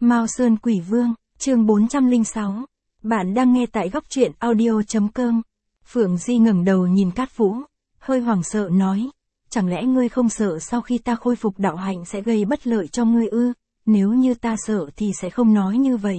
Mao Sơn Quỷ Vương, chương 406. Bạn đang nghe tại góc truyện audio.com. Phượng Di ngẩng đầu nhìn Cát Vũ, hơi hoảng sợ nói, chẳng lẽ ngươi không sợ sau khi ta khôi phục đạo hạnh sẽ gây bất lợi cho ngươi ư? Nếu như ta sợ thì sẽ không nói như vậy.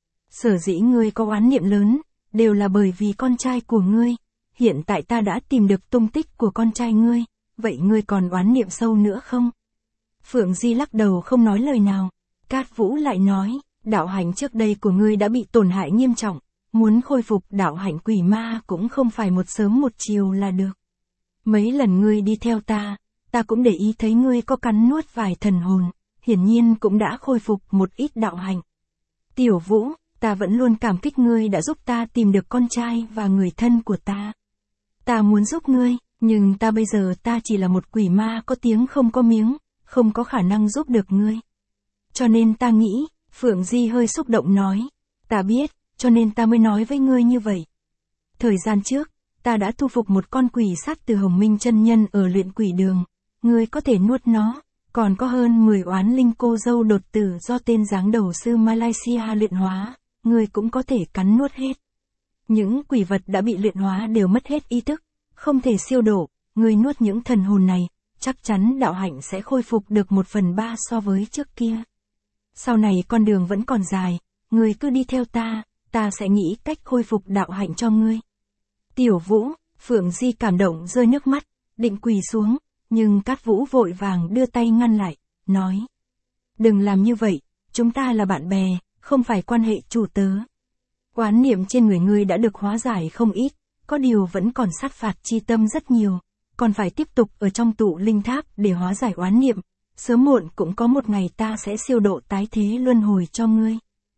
Sở dĩ ngươi có oán niệm lớn, đều là bởi vì con trai của ngươi. Hiện tại ta đã tìm được tung tích của con trai ngươi, vậy ngươi còn oán niệm sâu nữa không? Phượng Di lắc đầu không nói lời nào. Cát Vũ lại nói, đạo hạnh trước đây của ngươi đã bị tổn hại nghiêm trọng, muốn khôi phục đạo hạnh quỷ ma cũng không phải một sớm một chiều là được. Mấy lần ngươi đi theo ta cũng để ý thấy ngươi có cắn nuốt vài thần hồn, hiển nhiên cũng đã khôi phục một ít đạo hạnh. Tiểu Vũ, ta vẫn luôn cảm kích ngươi đã giúp ta tìm được con trai và người thân của ta. Ta muốn giúp ngươi, nhưng bây giờ ta chỉ là một quỷ ma có tiếng không có miếng, không có khả năng giúp được ngươi. Cho nên ta nghĩ, Phượng Di hơi xúc động nói, ta biết, cho nên ta mới nói với ngươi như vậy. Thời gian trước, ta đã thu phục một con quỷ sát từ Hồng Minh chân nhân ở luyện quỷ đường, ngươi có thể nuốt nó, còn có hơn 10 oán linh cô dâu đột tử do tên giáng đầu sư Malaysia luyện hóa, ngươi cũng có thể cắn nuốt hết. Những quỷ vật đã bị luyện hóa đều mất hết ý thức, không thể siêu độ, ngươi nuốt những thần hồn này, chắc chắn đạo hạnh sẽ khôi phục được 1/3 so với trước kia. Sau này con đường vẫn còn dài, ngươi cứ đi theo ta sẽ nghĩ cách khôi phục đạo hạnh cho ngươi. Tiểu Vũ, Phượng Di cảm động rơi nước mắt, định quỳ xuống, nhưng Cát Vũ vội vàng đưa tay ngăn lại, nói. Đừng làm như vậy, chúng ta là bạn bè, không phải quan hệ chủ tớ. Oán niệm trên người ngươi đã được hóa giải không ít, có điều vẫn còn sát phạt chi tâm rất nhiều, còn phải tiếp tục ở trong tụ linh tháp để hóa giải oán niệm. Sớm muộn cũng có một ngày ta sẽ siêu độ tái thế luân hồi cho ngươi.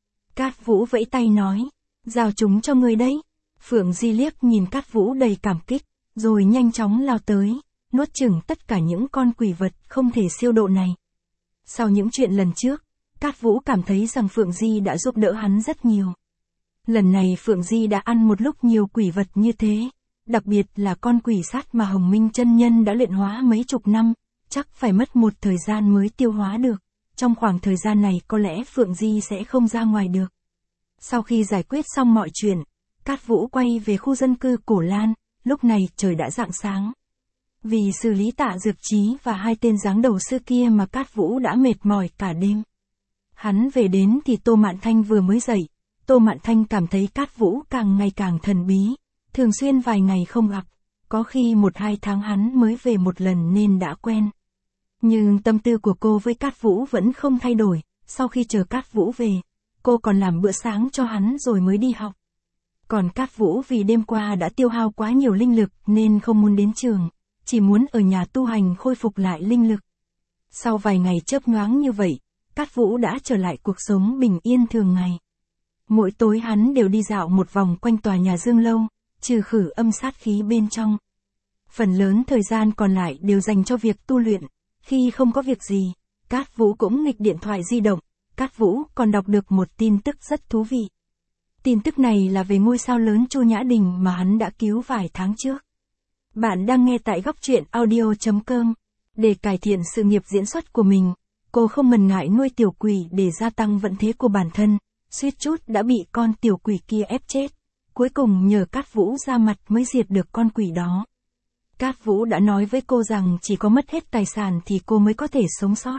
Cát Vũ vẫy tay nói, giao chúng cho ngươi đấy. Phượng Di liếc nhìn Cát Vũ đầy cảm kích, rồi nhanh chóng lao tới, nuốt chửng tất cả những con quỷ vật không thể siêu độ này. Sau những chuyện lần trước, Cát Vũ cảm thấy rằng Phượng Di đã giúp đỡ hắn rất nhiều. Lần này Phượng Di đã ăn một lúc nhiều quỷ vật như thế, đặc biệt là con quỷ sát mà Hồng Minh chân nhân đã luyện hóa mấy chục năm. Chắc phải mất một thời gian mới tiêu hóa được, trong khoảng thời gian này có lẽ Phượng Di sẽ không ra ngoài được. Sau khi giải quyết xong mọi chuyện, Cát Vũ quay về khu dân cư Cổ Lan, lúc này trời đã rạng sáng. Vì xử lý Tạ Dược Chí và hai tên giáng đầu sư kia mà Cát Vũ đã mệt mỏi cả đêm. Hắn về đến thì Tô Mạn Thanh vừa mới dậy, Tô Mạn Thanh cảm thấy Cát Vũ càng ngày càng thần bí, thường xuyên vài ngày không gặp, có khi 1-2 tháng hắn mới về một lần nên đã quen. Nhưng tâm tư của cô với Cát Vũ vẫn không thay đổi, sau khi chờ Cát Vũ về, cô còn làm bữa sáng cho hắn rồi mới đi học. Còn Cát Vũ vì đêm qua đã tiêu hao quá nhiều linh lực nên không muốn đến trường, chỉ muốn ở nhà tu hành khôi phục lại linh lực. Sau vài ngày chớp nhoáng như vậy, Cát Vũ đã trở lại cuộc sống bình yên thường ngày. Mỗi tối hắn đều đi dạo một vòng quanh tòa nhà Dương Lâu, trừ khử âm sát khí bên trong. Phần lớn thời gian còn lại đều dành cho việc tu luyện. Khi không có việc gì, Cát Vũ cũng nghịch điện thoại di động, Cát Vũ còn đọc được một tin tức rất thú vị. Tin tức này là về ngôi sao lớn Chu Nhã Đình mà hắn đã cứu vài tháng trước. Bạn đang nghe tại góc truyện audio.com. Để cải thiện sự nghiệp diễn xuất của mình, cô không ngần ngại nuôi tiểu quỷ để gia tăng vận thế của bản thân, suýt chút đã bị con tiểu quỷ kia ép chết. Cuối cùng nhờ Cát Vũ ra mặt mới diệt được con quỷ đó. Cát Vũ đã nói với cô rằng chỉ có mất hết tài sản thì cô mới có thể sống sót.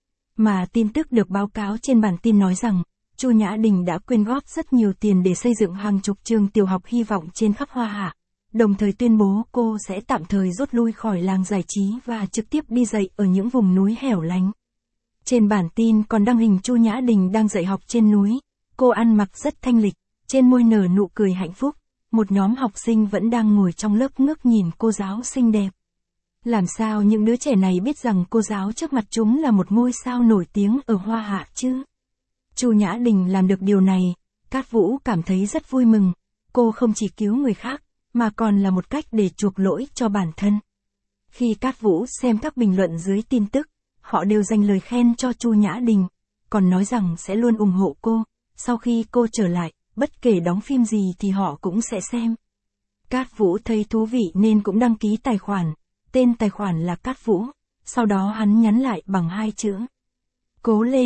Mà tin tức được báo cáo trên bản tin nói rằng, Chu Nhã Đình đã quyên góp rất nhiều tiền để xây dựng hàng chục trường tiểu học hy vọng trên khắp Hoa Hạ, đồng thời tuyên bố cô sẽ tạm thời rút lui khỏi làng giải trí và trực tiếp đi dạy ở những vùng núi hẻo lánh. Trên bản tin còn đăng hình Chu Nhã Đình đang dạy học trên núi, cô ăn mặc rất thanh lịch, trên môi nở nụ cười hạnh phúc. Một nhóm học sinh vẫn đang ngồi trong lớp ngước nhìn cô giáo xinh đẹp. Làm sao những đứa trẻ này biết rằng cô giáo trước mặt chúng là một ngôi sao nổi tiếng ở Hoa Hạ chứ? Chu Nhã Đình làm được điều này, Cát Vũ cảm thấy rất vui mừng. Cô không chỉ cứu người khác, mà còn là một cách để chuộc lỗi cho bản thân. Khi Cát Vũ xem các bình luận dưới tin tức, họ đều dành lời khen cho Chu Nhã Đình, còn nói rằng sẽ luôn ủng hộ cô, sau khi cô trở lại. Bất kể đóng phim gì thì họ cũng sẽ xem. Cát Vũ thấy thú vị nên cũng đăng ký tài khoản. Tên tài khoản là Cát Vũ. Sau đó hắn nhắn lại bằng 2 chữ. Cố lên,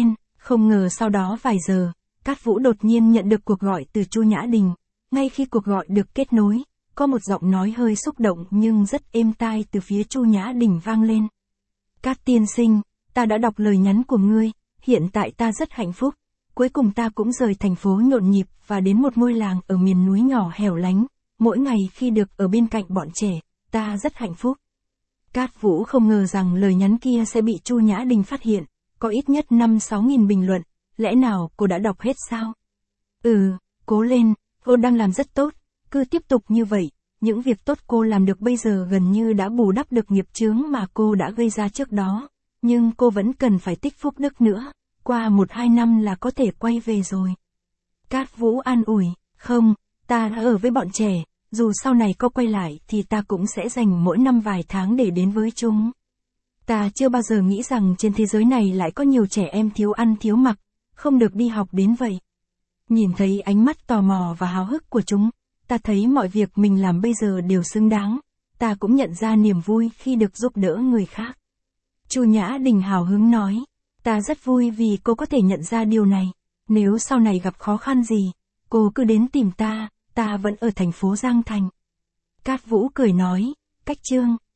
Không ngờ sau đó vài giờ, Cát Vũ đột nhiên nhận được cuộc gọi từ Chu Nhã Đình. Ngay khi cuộc gọi được kết nối, có một giọng nói hơi xúc động nhưng rất êm tai từ phía Chu Nhã Đình vang lên. Cát tiên sinh, ta đã đọc lời nhắn của ngươi, hiện tại ta rất hạnh phúc. Cuối cùng ta cũng rời thành phố nhộn nhịp và đến một ngôi làng ở miền núi nhỏ hẻo lánh. Mỗi ngày khi được ở bên cạnh bọn trẻ, ta rất hạnh phúc. Cát Vũ không ngờ rằng lời nhắn kia sẽ bị Chu Nhã Đình phát hiện. Có ít nhất 5-6 nghìn bình luận, lẽ nào cô đã đọc hết sao? Cố lên, cô đang làm rất tốt, cứ tiếp tục như vậy, những việc tốt cô làm được bây giờ gần như đã bù đắp được nghiệp chướng mà cô đã gây ra trước đó, nhưng cô vẫn cần phải tích phúc đức nữa, qua 1-2 năm là có thể quay về rồi. Cát Vũ an ủi, không, ta đã ở với bọn trẻ, dù sau này có quay lại thì ta cũng sẽ dành mỗi năm vài tháng để đến với chúng. Ta chưa bao giờ nghĩ rằng trên thế giới này lại có nhiều trẻ em thiếu ăn thiếu mặc, không được đi học đến vậy. Nhìn thấy ánh mắt tò mò và háo hức của chúng, ta thấy mọi việc mình làm bây giờ đều xứng đáng, ta cũng nhận ra niềm vui khi được giúp đỡ người khác. Chu Nhã Đình hào hứng nói, ta rất vui vì cô có thể nhận ra điều này, nếu sau này gặp khó khăn gì, cô cứ đến tìm ta vẫn ở thành phố Giang Thành. Cát Vũ cười nói, cách chương.